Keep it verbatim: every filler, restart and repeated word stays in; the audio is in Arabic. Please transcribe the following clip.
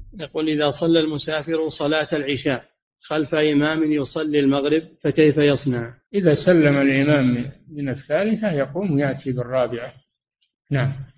يقول: إذا صلى المسافر صلاة العشاء خلف إمام يصلي المغرب فكيف يصنع؟ إذا سلم الإمام من الثالثة يقوم يأتي بالرابعة. نعم.